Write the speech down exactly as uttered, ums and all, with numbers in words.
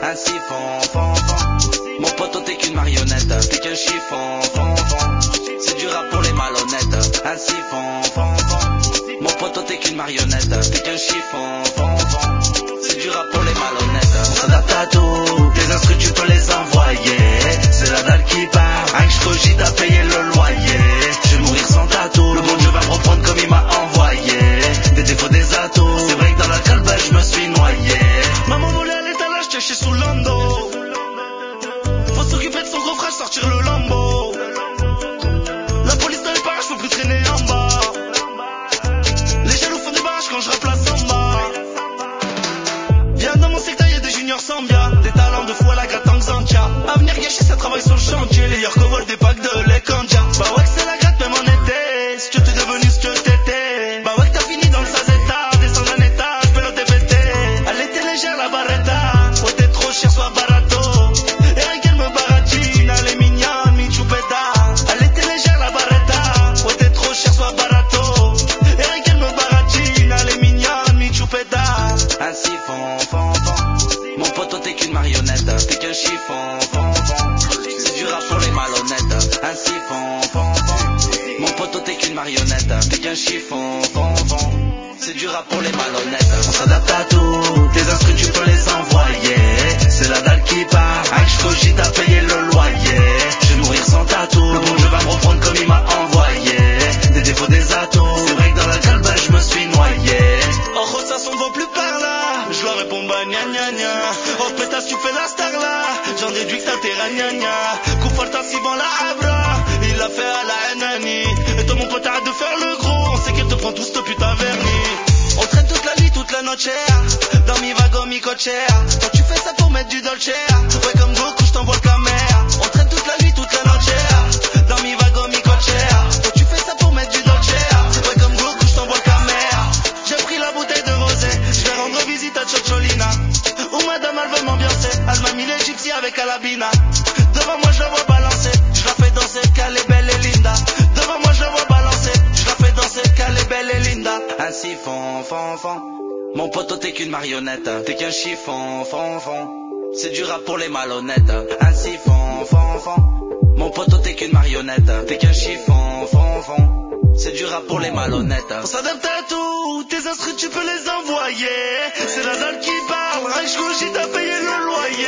un siphon, fon, fon. Mon poteau t'es qu'une marionnette, t'es qu'un chiffon, fon, fon. C'est du rap pour les malhonnêtes, un siphon, fon, fon. Mon poteau t'es qu'une marionnette, t'es qu'un chiffon, fon, fon. C'est du rap pour les malhonnêtes. On s'adapte à tout, tes instrus tu peux les envoyer. C'est la dalle qui part, rien que je cogite à payer le loyer. Je vais mourir sans tatou, le bon Dieu va me reprendre comme il m'a envoyé. Des défauts, des atouts, c'est vrai que dans la calbelle je me suis noyé. Maman volée à l'étalage, caché sous le lando. Faut s'occuper de son gros frère, sortir le lambeau. La police dans les parages, faut plus traîner en bas. Les jaloux font des barrages quand je rappe la samba. Viens dans mon secteur, y'a des juniors Sambia. Des talents de fou à la gratte en Xantia. À venir gâcher, ça travaille sur le chantier. Les Yorko volent des packs de lait Kandia. Bah ouais que c'est la gratte même en été. Si tu t'es devenu ce que t'étais. Bah ouais que t'as fini dans le Sazeta. Descends d'un étage, pelote est pété. Elle était légère la barretta. Ouais t'es trop cher, soit barato. Et rien qu'elle me baratine, elle est mignonne, mi choupetta. Elle était légère la barretta. Ouais t'es trop cher, soit barato. Et rien qu'elle me baratine, elle est mignonne, mi choupetta. Un siphon, fon, fon. Mon poteau t'es qu'une marionnette, t'es qu'un chiffon, fon, fon. C'est du rap pour les malhonnêtes, un siphon, fon, fon. Mon poteau t'es qu'une marionnette, t'es qu'un chiffon, fon, fon. C'est du rap pour les malhonnêtes. On s'adapte à tout, tes instrus tu peux les envoyer. C'est la dalle qui part, rien que je cogite à payer le loyer. Je vais mourir sans tatou, le bon Dieu va me reprendre comme il m'a envoyé. Des défauts, des atouts, c'est vrai que dans la calbelle je me suis noyé. Oh ça s'en va plus par là. Je leur réponds bah gna gna gna. Oh pétasse tu fais la star là. J'en déduis que t'as tes gna gna. Coupe falta si bon la abra. Il l'a fait à la Nani. Et toi mon pote arrête de faire le gros. On sait qu'elle te prend tout ce putain vernis. On traîne toute la nuit, toute la noche. Dans mi vago, mi cochea. Toi tu fais ça pour mettre du dolce. Ouais comme Goku je t'envoie le caméra. On traîne toute la nuit, toute la noche. Dans mi vago, mi cochea. Toi tu fais ça pour mettre du dolce. Ouais comme Goku je t'envoie le caméra. J'ai pris la bouteille de rosé. Je vais rendre visite à Chocholina. Où madame elle veut m'ambiancer. Elle m'a mis l'égyptien avec Alabina. Devant moi je la vois balancer. Je la fais danser qu'elle est belle et linda. Devant moi je la vois balancer. Je la fais danser qu'elle est belle et linda. Un siphon, fon, fon. Mon poteau t'es qu'une marionnette. T'es qu'un chiffon, fon, fon. C'est du rap pour les malhonnêtes. Un siphon, fon, fon. Mon poteau t'es qu'une marionnette. T'es qu'un chiffon, fon, fon. C'est du rap pour les malhonnêtes. On s'adapte à tout, tes instrus tu peux les envoyer. C'est la dalle qui parle, rien que je cogite à payer le loyer.